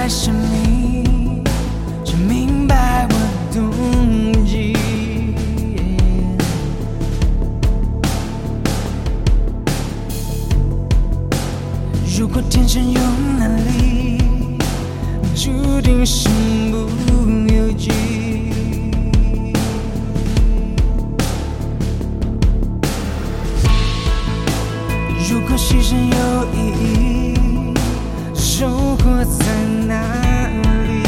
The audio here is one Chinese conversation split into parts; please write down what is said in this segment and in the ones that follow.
爱生命，只明白我动机。如果天生有能力，注定身不由己。如果牺牲有意义，收获在哪里？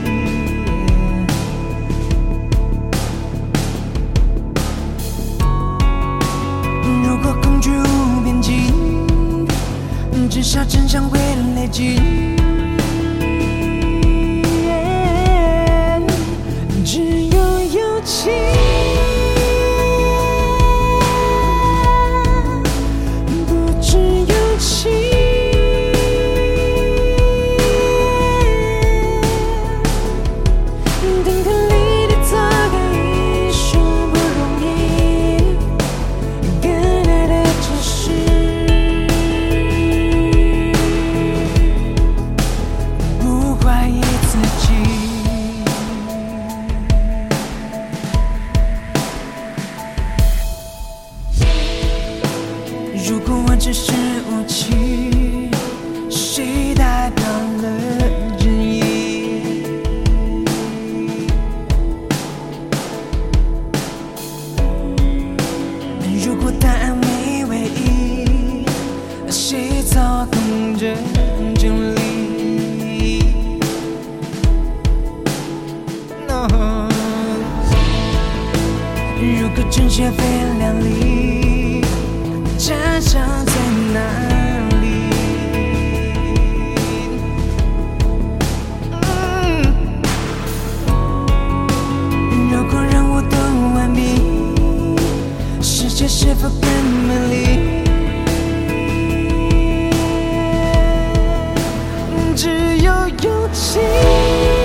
如果恐惧无边际，至少真相会累积。只有友情，不止友情。灯塔里的做个英雄不容易，更爱的只是不怀疑自己。如果我只是武器，谁代表了正义？如果答案没唯一，谁操控着真理？No。如果正邪非两立，真相在哪里？如果让我都完美，世界是否更美丽？只有友情。